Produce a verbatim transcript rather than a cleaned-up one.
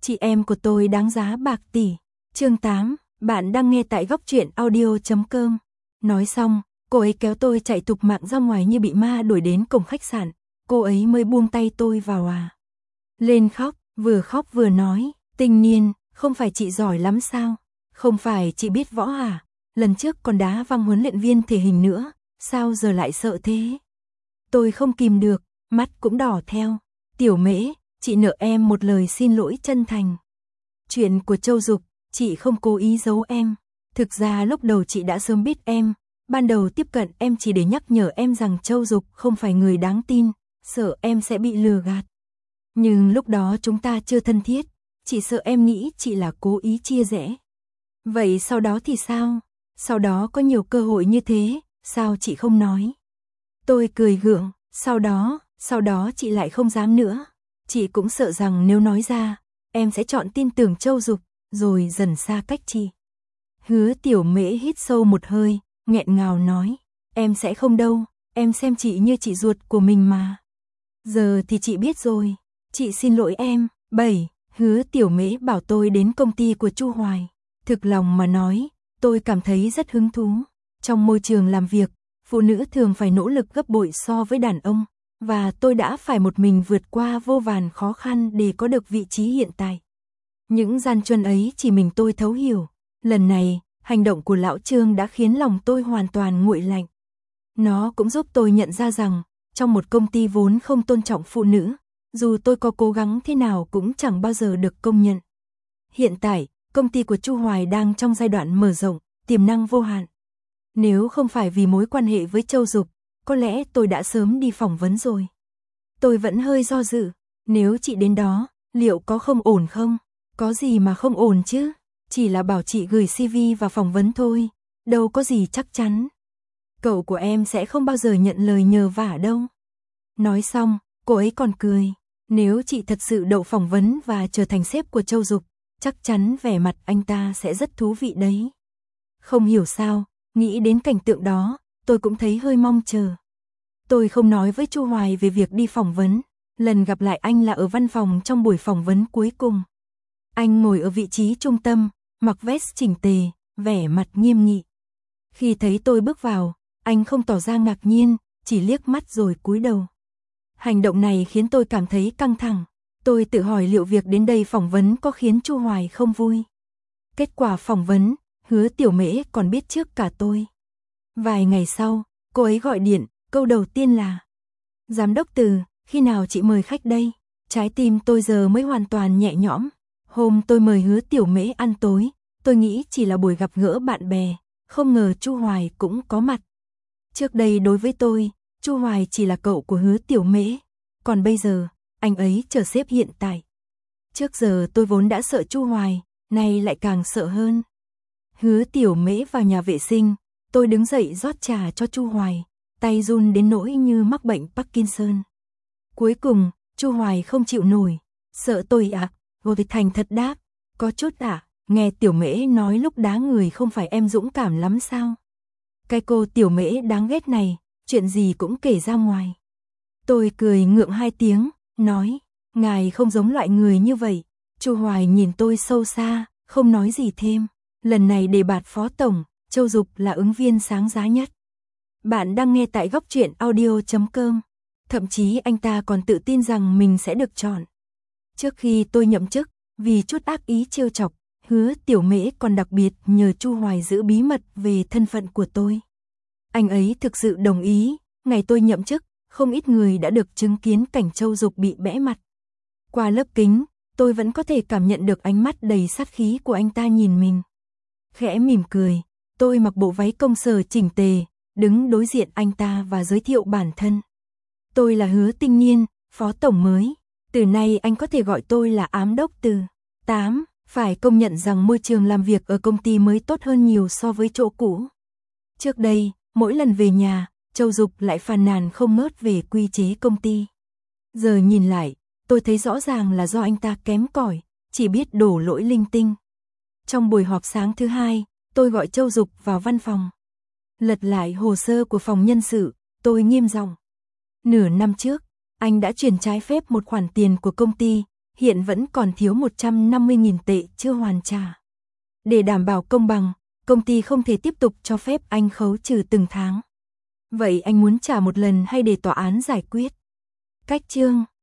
Chị em của tôi đáng giá bạc tỷ. Chương tám, bạn đang nghe tại góc truyện audio chấm com. Nói xong, cô ấy kéo tôi chạy thục mạng ra ngoài như bị ma đuổi đến cổng khách sạn. Cô ấy mới buông tay tôi vào à. Lên khóc, vừa khóc vừa nói, Tinh Niên, không phải chị giỏi lắm sao? Không phải chị biết võ à? Lần trước còn đá văng huấn luyện viên thể hình nữa, sao giờ lại sợ thế? Tôi không kìm được, mắt cũng đỏ theo. Tiểu Mễ, chị nợ em một lời xin lỗi chân thành. Chuyện của Châu Dục, chị không cố ý giấu em. Thực ra lúc đầu chị đã sớm biết em. Ban đầu tiếp cận em chỉ để nhắc nhở em rằng Châu Dục không phải người đáng tin, sợ em sẽ bị lừa gạt. Nhưng lúc đó chúng ta chưa thân thiết, chị sợ em nghĩ chị là cố ý chia rẽ. Vậy sau đó thì sao? Sau đó có nhiều cơ hội như thế, sao chị không nói? Tôi cười gượng, sau đó, sau đó chị lại không dám nữa. Chị cũng sợ rằng nếu nói ra, em sẽ chọn tin tưởng Châu Dục, rồi dần xa cách chị. Hứa Tiểu Mễ hít sâu một hơi, nghẹn ngào nói, em sẽ không đâu, em xem chị như chị ruột của mình mà. Giờ thì chị biết rồi, chị xin lỗi em. Bảy, Hứa Tiểu Mễ bảo tôi đến công ty của Chu Hoài. Thực lòng mà nói, tôi cảm thấy rất hứng thú. Trong môi trường làm việc, phụ nữ thường phải nỗ lực gấp bội so với đàn ông, và tôi đã phải một mình vượt qua vô vàn khó khăn để có được vị trí hiện tại. Những gian truân ấy chỉ mình tôi thấu hiểu. Lần này, hành động của lão Trương đã khiến lòng tôi hoàn toàn nguội lạnh. Nó cũng giúp tôi nhận ra rằng, trong một công ty vốn không tôn trọng phụ nữ, dù tôi có cố gắng thế nào cũng chẳng bao giờ được công nhận. Hiện tại, công ty của Chu Hoài đang trong giai đoạn mở rộng, tiềm năng vô hạn. Nếu không phải vì mối quan hệ với Châu Dục, có lẽ tôi đã sớm đi phỏng vấn rồi. Tôi vẫn hơi do dự, nếu chị đến đó, liệu có không ổn không? Có gì mà không ổn chứ? Chỉ là bảo chị gửi xê vê và phỏng vấn thôi, đâu có gì chắc chắn. Cậu của em sẽ không bao giờ nhận lời nhờ vả đâu. Nói xong, cô ấy còn cười. Nếu chị thật sự đậu phỏng vấn và trở thành sếp của Châu Dục, chắc chắn vẻ mặt anh ta sẽ rất thú vị đấy. Không hiểu sao, nghĩ đến cảnh tượng đó, tôi cũng thấy hơi mong chờ. Tôi không nói với Chu Hoài về việc đi phỏng vấn. Lần gặp lại anh là ở văn phòng trong buổi phỏng vấn cuối cùng. Anh ngồi ở vị trí trung tâm, mặc vest chỉnh tề, vẻ mặt nghiêm nghị. Khi thấy tôi bước vào, anh không tỏ ra ngạc nhiên, chỉ liếc mắt rồi cúi đầu. Hành động này khiến tôi cảm thấy căng thẳng. Tôi tự hỏi liệu việc đến đây phỏng vấn có khiến Chu Hoài không vui. Kết quả phỏng vấn, Hứa Tiểu Mễ còn biết trước cả tôi. Vài ngày sau, cô ấy gọi điện, câu đầu tiên là: Giám đốc Từ, khi nào chị mời khách đây? Trái tim tôi giờ mới hoàn toàn nhẹ nhõm. Hôm tôi mời Hứa Tiểu Mễ ăn tối, tôi nghĩ chỉ là buổi gặp gỡ bạn bè, không ngờ Chu Hoài cũng có mặt. Trước đây đối với tôi, Chu Hoài chỉ là cậu của Hứa Tiểu Mễ, còn bây giờ, anh ấy trở sếp hiện tại. Trước giờ tôi vốn đã sợ Chu Hoài, nay lại càng sợ hơn. Hứa Tiểu Mễ vào nhà vệ sinh, tôi đứng dậy rót trà cho Chu Hoài, tay run đến nỗi như mắc bệnh Parkinson. Cuối cùng, Chu Hoài không chịu nổi, sợ tôi à? Vô thì thành thật đáp, có chút à, nghe Tiểu Mễ nói lúc đá người không phải em dũng cảm lắm sao? Cái cô Tiểu Mễ đáng ghét này, chuyện gì cũng kể ra ngoài. Tôi cười ngượng hai tiếng, nói, ngài không giống loại người như vậy. Chu Hoài nhìn tôi sâu xa, không nói gì thêm. Lần này đề bạt phó tổng, Châu Dục là ứng viên sáng giá nhất. Bạn đang nghe tại góc truyện audio chấm com. Thậm chí anh ta còn tự tin rằng mình sẽ được chọn. Trước khi tôi nhậm chức, vì chút ác ý trêu chọc, Hứa Tiểu Mễ còn đặc biệt nhờ Chu Hoài giữ bí mật về thân phận của tôi. Anh ấy thực sự đồng ý, ngày tôi nhậm chức, không ít người đã được chứng kiến cảnh Châu Dục bị bẽ mặt. Qua lớp kính, tôi vẫn có thể cảm nhận được ánh mắt đầy sát khí của anh ta nhìn mình. Khẽ mỉm cười, tôi mặc bộ váy công sở chỉnh tề, đứng đối diện anh ta và giới thiệu bản thân. Tôi là Hứa Tinh Niên, phó tổng mới. Từ nay anh có thể gọi tôi là Ám Đốc Từ. Tám. Phải công nhận rằng môi trường làm việc ở công ty mới tốt hơn nhiều so với chỗ cũ. Trước đây, mỗi lần về nhà, Châu Dục lại phàn nàn không ngớt về quy chế công ty. Giờ nhìn lại, tôi thấy rõ ràng là do anh ta kém cỏi, chỉ biết đổ lỗi linh tinh. Trong buổi họp sáng thứ hai, tôi gọi Châu Dục vào văn phòng. Lật lại hồ sơ của phòng nhân sự, tôi nghiêm giọng. Nửa năm trước, anh đã chuyển trái phép một khoản tiền của công ty, hiện vẫn còn thiếu một trăm năm mươi nghìn tệ chưa hoàn trả. Để đảm bảo công bằng, công ty không thể tiếp tục cho phép anh khấu trừ từng tháng. Vậy anh muốn trả một lần hay để tòa án giải quyết? Cách chương